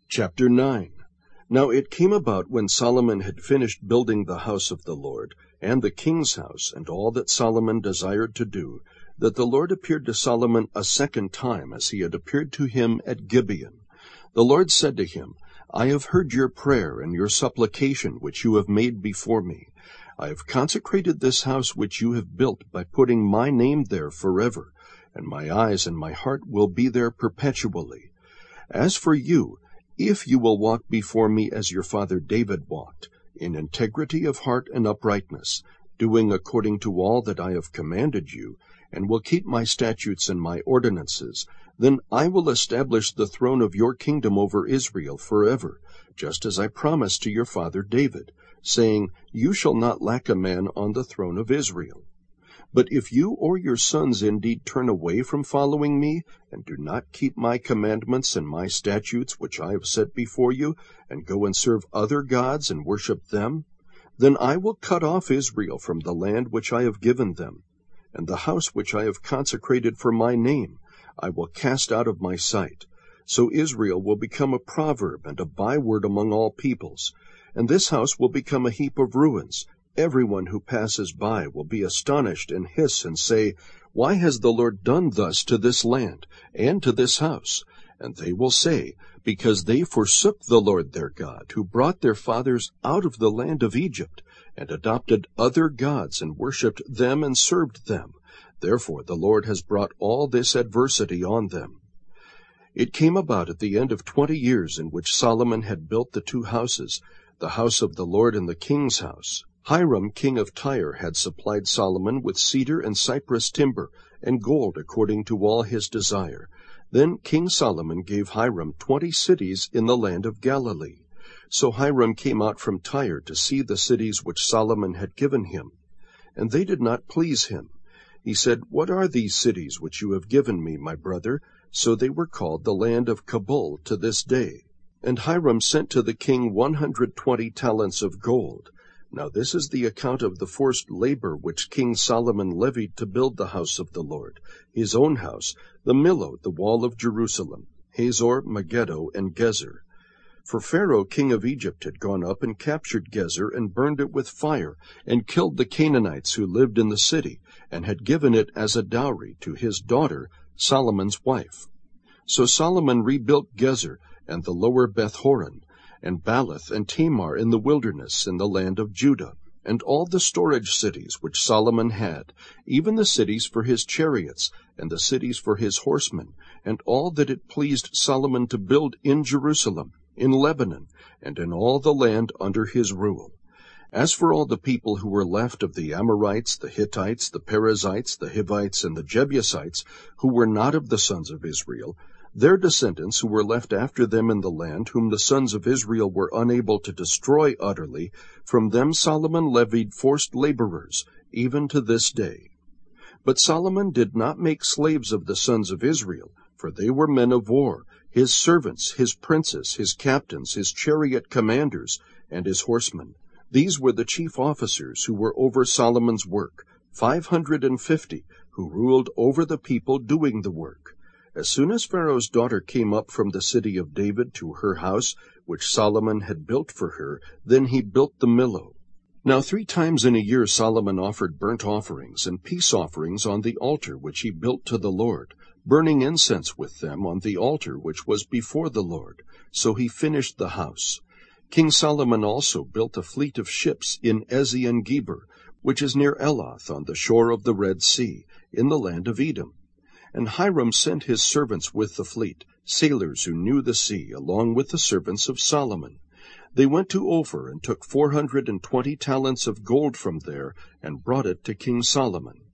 Chapter 9. Now it came about when Solomon had finished building the house of the Lord, and the king's house, and all that Solomon desired to do, that the Lord appeared to Solomon a second time, as he had appeared to him at Gibeon. The Lord said to him, I have heard your prayer and your supplication which you have made before me. I have consecrated this house which you have built by putting my name there forever, and my eyes and my heart will be there perpetually. As for you, if you will walk before me as your father David walked, in integrity of heart and uprightness, doing according to all that I have commanded you, and will keep my statutes and my ordinances, then I will establish the throne of your kingdom over Israel forever, just as I promised to your father David, saying, You shall not lack a man on the throne of Israel. But if you or your sons indeed turn away from following me, and do not keep my commandments and my statutes which I have set before you, and go and serve other gods and worship them, then I will cut off Israel from the land which I have given them, and the house which I have consecrated for my name I will cast out of my sight. So Israel will become a proverb and a byword among all peoples, and this house will become a heap of ruins. Everyone who passes by will be astonished and hiss and say, Why has the Lord done thus to this land and to this house? And they will say, Because they forsook the Lord their God, who brought their fathers out of the land of Egypt, and adopted other gods and worshipped them and served them. Therefore the Lord has brought all this adversity on them. It came about at the end of 20 years in which Solomon had built the two houses, the house of the Lord and the king's house. Hiram king of Tyre had supplied Solomon with cedar and cypress timber, and gold according to all his desire. Then King Solomon gave Hiram 20 cities in the land of Galilee. So Hiram came out from Tyre to see the cities which Solomon had given him. And they did not please him. He said, What are these cities which you have given me, my brother? So they were called the land of Kabul to this day. And Hiram sent to the king 120 talents of gold. Now this is the account of the forced labor which King Solomon levied to build the house of the Lord, his own house, the Millo, the wall of Jerusalem, Hazor, Megiddo, and Gezer. For Pharaoh king of Egypt had gone up and captured Gezer and burned it with fire, and killed the Canaanites who lived in the city, and had given it as a dowry to his daughter, Solomon's wife. So Solomon rebuilt Gezer and the lower Beth-horon, and Baalath and Tamar in the wilderness in the land of Judah, and all the storage cities which Solomon had, even the cities for his chariots, and the cities for his horsemen, and all that it pleased Solomon to build in Jerusalem, in Lebanon, and in all the land under his rule. As for all the people who were left of the Amorites, the Hittites, the Perizzites, the Hivites, and the Jebusites, who were not of the sons of Israel, their descendants who were left after them in the land, whom the sons of Israel were unable to destroy utterly, from them Solomon levied forced laborers, even to this day. But Solomon did not make slaves of the sons of Israel, for they were men of war, his servants, his princes, his captains, his chariot commanders, and his horsemen. These were the chief officers who were over Solomon's work, 550, who ruled over the people doing the work. As soon as Pharaoh's daughter came up from the city of David to her house, which Solomon had built for her, then he built the Millo. Now 3 times in a year Solomon offered burnt offerings and peace offerings on the altar which he built to the Lord, burning incense with them on the altar which was before the Lord. So he finished the house. King Solomon also built a fleet of ships in Ezion-Geber, which is near Elath on the shore of the Red Sea, in the land of Edom. And Hiram sent his servants with the fleet, sailors who knew the sea, along with the servants of Solomon. They went to Ophir and took 420 talents of gold from there, and brought it to King Solomon.